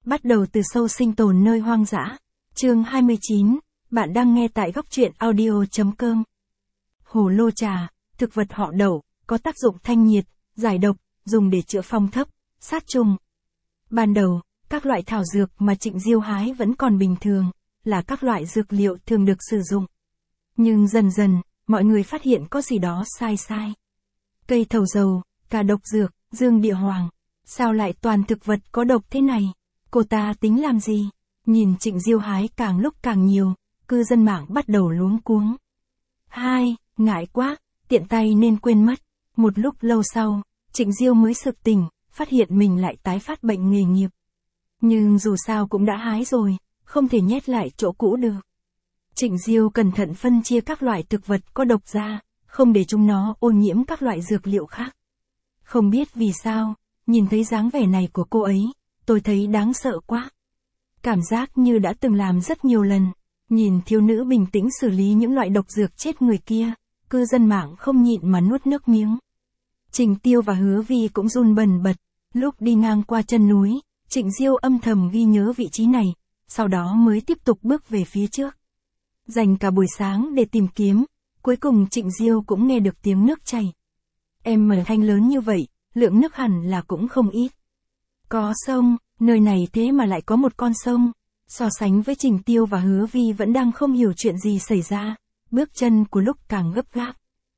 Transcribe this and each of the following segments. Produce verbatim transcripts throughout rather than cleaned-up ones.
Bắt đầu từ sâu sinh tồn nơi hoang dã. Chương hai mươi chín, bạn đang nghe tại góc truyện audio chấm com. Hồ lô trà, thực vật họ đậu, có tác dụng thanh nhiệt, giải độc, dùng để chữa phong thấp, sát trùng. Ban đầu, các loại thảo dược mà Trịnh Diêu hái vẫn còn bình thường, là các loại dược liệu thường được sử dụng. Nhưng dần dần, mọi người phát hiện có gì đó sai sai. Cây thầu dầu, cả độc dược, dương địa hoàng. Sao lại toàn thực vật có độc thế này? Cô ta tính làm gì? Nhìn Trịnh Diêu hái càng lúc càng nhiều, cư dân mạng bắt đầu luống cuống. Hai, ngại quá, tiện tay nên quên mất. Một lúc lâu sau, Trịnh Diêu mới sực tỉnh, phát hiện mình lại tái phát bệnh nghề nghiệp. Nhưng dù sao cũng đã hái rồi, không thể nhét lại chỗ cũ được. Trịnh Diêu cẩn thận phân chia các loại thực vật có độc ra, không để chúng nó ô nhiễm các loại dược liệu khác. Không biết vì sao, nhìn thấy dáng vẻ này của cô ấy, tôi thấy đáng sợ quá. Cảm giác như đã từng làm rất nhiều lần, nhìn thiếu nữ bình tĩnh xử lý những loại độc dược chết người kia, cư dân mạng không nhịn mà nuốt nước miếng. Trình Tiêu và Hứa Vi cũng run bần bật, lúc đi ngang qua chân núi, Trịnh Diêu âm thầm ghi nhớ vị trí này, sau đó mới tiếp tục bước về phía trước. Dành cả buổi sáng để tìm kiếm, cuối cùng Trịnh Diêu cũng nghe được tiếng nước chảy. Em mở thanh lớn như vậy, lượng nước hẳn là cũng không ít. Có sông, nơi này thế mà lại có một con sông. So sánh với Trình Tiêu và Hứa Vi vẫn đang không hiểu chuyện gì xảy ra, bước chân của lúc càng gấp gáp.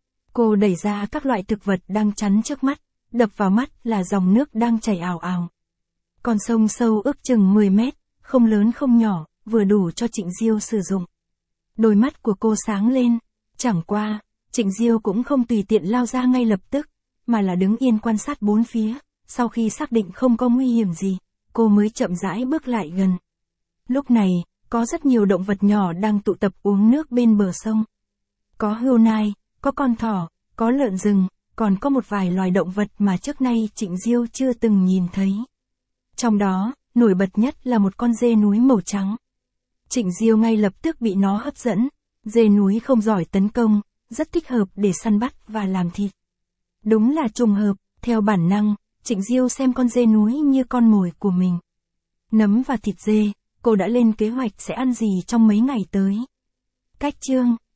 Cô đẩy ra các loại thực vật đang chắn trước mắt, đập vào mắt là dòng nước đang chảy ào ào. Con sông sâu ước chừng mười mét, không lớn không nhỏ, vừa đủ cho Trịnh Diêu sử dụng. Đôi mắt của cô sáng lên, chẳng qua, Trịnh Diêu cũng không tùy tiện lao ra ngay lập tức, mà là đứng yên quan sát bốn phía, sau khi xác định không có nguy hiểm gì, cô mới chậm rãi bước lại gần. Lúc này, có rất nhiều động vật nhỏ đang tụ tập uống nước bên bờ sông. Có hươu nai, có con thỏ, có lợn rừng, còn có một vài loài động vật mà trước nay Trịnh Diêu chưa từng nhìn thấy. Trong đó, nổi bật nhất là một con dê núi màu trắng. Trịnh Diêu ngay lập tức bị nó hấp dẫn, dê núi không giỏi tấn công, rất thích hợp để săn bắt và làm thịt. Đúng là trùng hợp, theo bản năng, Trịnh Diêu xem con dê núi như con mồi của mình. Nấm và thịt dê, cô đã lên kế hoạch sẽ ăn gì trong mấy ngày tới. Cách chương